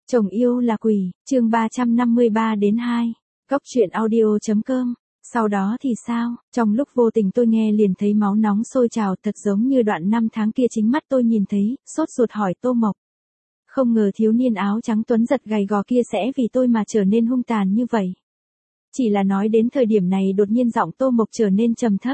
Chồng yêu là quỷ, chương 353 đến 2. Góc truyện audio.com. Sau đó thì sao? Trong lúc vô tình tôi nghe liền thấy máu nóng sôi trào, thật giống như đoạn năm tháng kia chính mắt tôi nhìn thấy, sốt ruột hỏi Tô Mộc. Không ngờ thiếu niên áo trắng tuấn giật gầy gò kia sẽ vì tôi mà trở nên hung tàn như vậy. Chỉ là nói đến thời điểm này đột nhiên giọng Tô Mộc trở nên trầm thấp.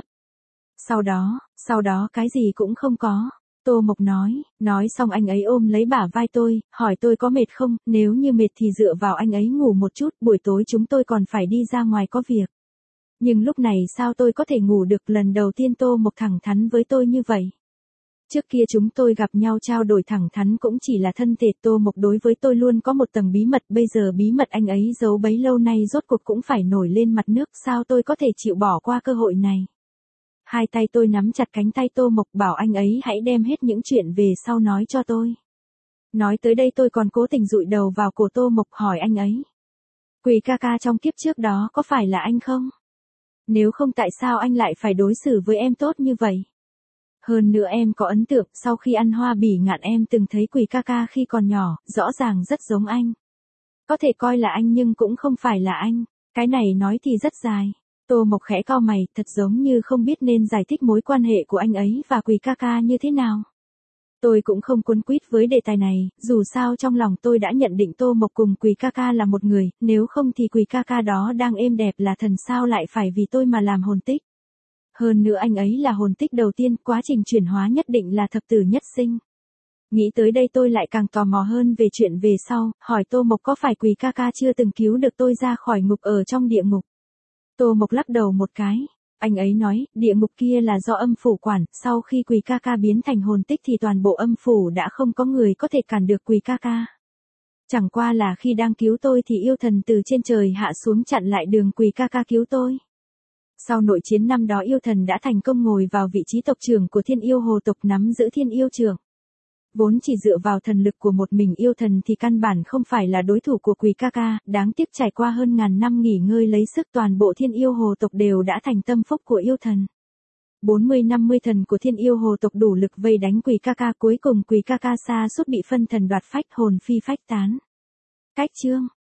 Sau đó cái gì cũng không có. Tô Mộc nói xong anh ấy ôm lấy bả vai tôi, hỏi tôi có mệt không, nếu như mệt thì dựa vào anh ấy ngủ một chút, buổi tối chúng tôi còn phải đi ra ngoài có việc. Nhưng lúc này sao tôi có thể ngủ được, lần đầu tiên Tô Mộc thẳng thắn với tôi như vậy. Trước kia chúng tôi gặp nhau trao đổi thẳng thắn cũng chỉ là thân thể, Tô Mộc đối với tôi luôn có một tầng bí mật, bây giờ bí mật anh ấy giấu bấy lâu nay rốt cuộc cũng phải nổi lên mặt nước, sao tôi có thể chịu bỏ qua cơ hội này. Hai tay tôi nắm chặt cánh tay Tô Mộc bảo anh ấy hãy đem hết những chuyện về sau nói cho tôi. Nói tới đây tôi còn cố tình dụi đầu vào cổ Tô Mộc hỏi anh ấy. Quỳ ca ca trong kiếp trước đó có phải là anh không? Nếu không tại sao anh lại phải đối xử với em tốt như vậy? Hơn nữa em có ấn tượng sau khi ăn hoa bỉ ngạn em từng thấy Quỳ ca ca khi còn nhỏ, rõ ràng rất giống anh. Có thể coi là anh nhưng cũng không phải là anh. Cái này nói thì rất dài. Tô Mộc khẽ cau mày, thật giống như không biết nên giải thích mối quan hệ của anh ấy và Quỳ ca ca như thế nào. Tôi cũng không cuốn quýt với đề tài này, dù sao trong lòng tôi đã nhận định Tô Mộc cùng Quỳ ca ca là một người, nếu không thì Quỳ ca ca đó đang êm đẹp là thần sao lại phải vì tôi mà làm hồn tích. Hơn nữa anh ấy là hồn tích đầu tiên, quá trình chuyển hóa nhất định là thập tử nhất sinh. Nghĩ tới đây tôi lại càng tò mò hơn về chuyện về sau, hỏi Tô Mộc có phải Quỳ ca ca chưa từng cứu được tôi ra khỏi ngục ở trong địa ngục. Tô Mộc lắc đầu một cái. Anh ấy nói, địa ngục kia là do âm phủ quản, sau khi Quỳ ca ca biến thành hồn tích thì toàn bộ âm phủ đã không có người có thể cản được Quỳ ca ca. Chẳng qua là khi đang cứu tôi thì yêu thần từ trên trời hạ xuống chặn lại đường Quỳ ca ca cứu tôi. Sau nội chiến năm đó yêu thần đã thành công ngồi vào vị trí tộc trưởng của thiên yêu hồ tộc, nắm giữ thiên yêu trưởng. Vốn chỉ dựa vào thần lực của một mình yêu thần thì căn bản không phải là đối thủ của Quỳ ca ca, đáng tiếc trải qua hơn ngàn năm nghỉ ngơi lấy sức toàn bộ thiên yêu hồ tộc đều đã thành tâm phúc của yêu thần. 40-50 thần của thiên yêu hồ tộc đủ lực vây đánh Quỳ ca ca, cuối cùng Quỳ ca ca sa sút bị phân thần đoạt phách, hồn phi phách tán. Cách chương